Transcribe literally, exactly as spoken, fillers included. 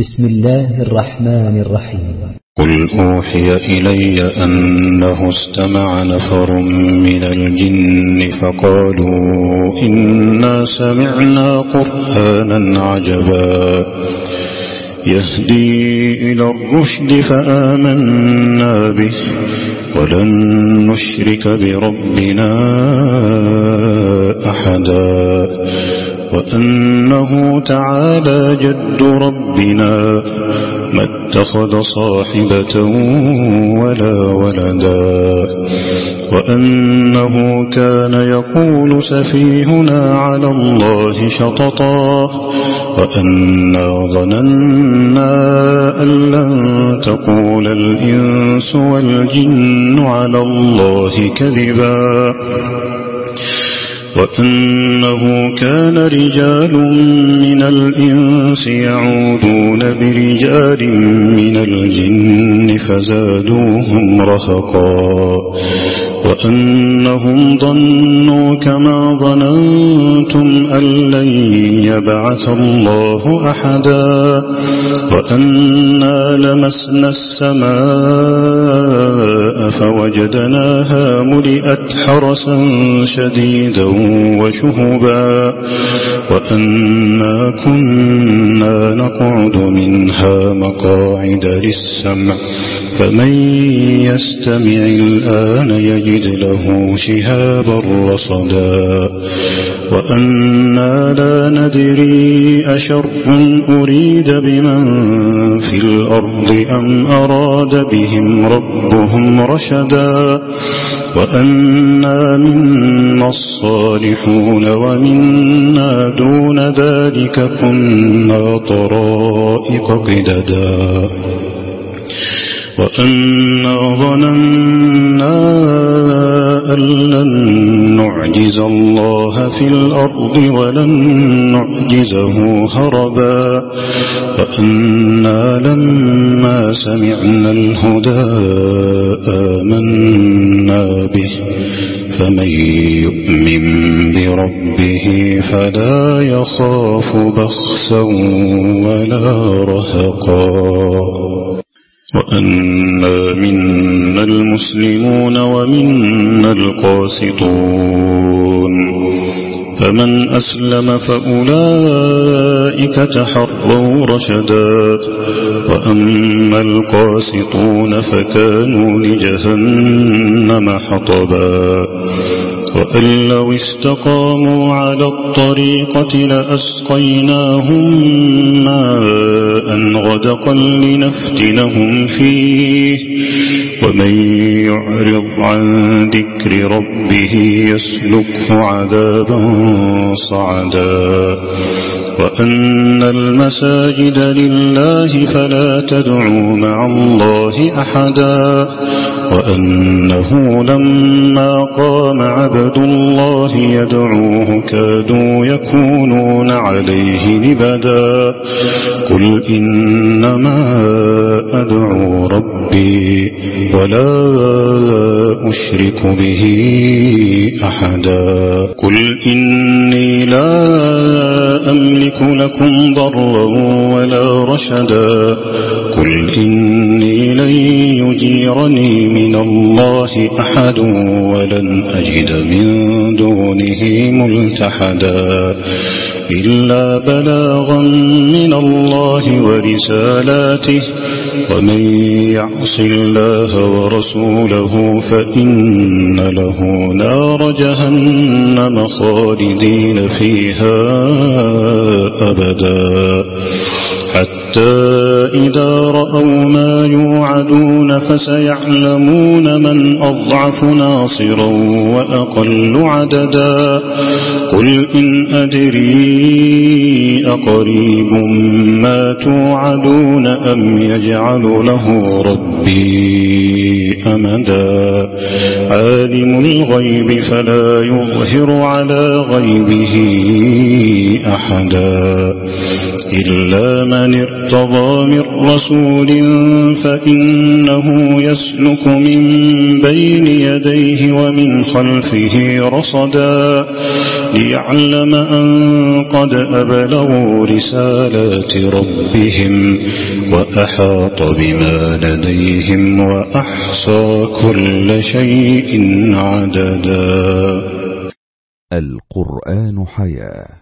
بسم الله الرحمن الرحيم. قل أوحي إلي أنه استمع نفر من الجن فقالوا إنا سمعنا قرآنا عجبا يهدي إلى الرشد فآمنا به ولن نشرك بربنا أحدا وأنه تعالى جد ربنا ما اتخذ صاحبة ولا ولدا وأنه كان يقول سفيهنا على الله شططا وأنا ظننا أن لن تقول الإنس والجن على الله كذبا وأنه كان رجال من الإنس يعودون برجال من الجن فزادوهم رهقا وأنهم ظنوا كما ظننتم أن لن يبعث الله أحدا وأنا لمسنا السماء فوجدناها ملئت حرسا شديدا وشهبا وأنا كنا نقعد منها مقاعد للسمع فمن يستمع الآن يجد له شهابا رصدا وأنا لا ندري أشر أريد بمن في الأرض أم أراد بهم ربهم رشدا وأنا منا الصالحون ومنا دون ذلك كنا طرائق قددا وأنا ظننا أن لن نعجز الله في الأرض ولن نعجزه هربا وأنا لما سمعنا الهدى آمنا به فمن يؤمن بربه فلا يخاف بخسا ولا رهقا وأنا منا المسلمون ومنا القاسطون فمن أسلم فأولئك تحروا رشدا وأما القاسطون فكانوا لجهنم حطبا وأن لو استقاموا على الطريقة لأسقيناهم ماء غدقا لنفتنهم فيه ومن يعرض عن ذكر ربه يسلكه عذابا صعدا وأن المساجد لله فلا تدعوا مع الله أحدا وأنه لما قام عبد الله يدعوه كادوا يكونون عليه لبدا قل إنما أدعو ربي ولا أشرك به أحدا قل إني لا أملك لكم ضرا ولا رشدا قل إني لن يجيرني من الله أحد ولن أجد من دونه ملتحدا إلا بلاغا من الله ورسالاته ومن يعص الله ورسوله فإن له نار جهنم خالدين فيها أبدا حتى إذا رأوا ما يوعدون فسيعلمون من أضعف ناصرا وأقل عددا قل إن أدري أقريب ما توعدون أم يجعل له ربي أمدا عالم الغيب فلا يظهر على غيبه أحدا إلا من ارتضى من من رسول فإنه يسلك من بين يديه ومن خلفه رصدا ليعلم أن قد أبلغوا رسالات ربهم وأحاط بما لديهم وأحصى كل شيء عددا. القرآن حياة.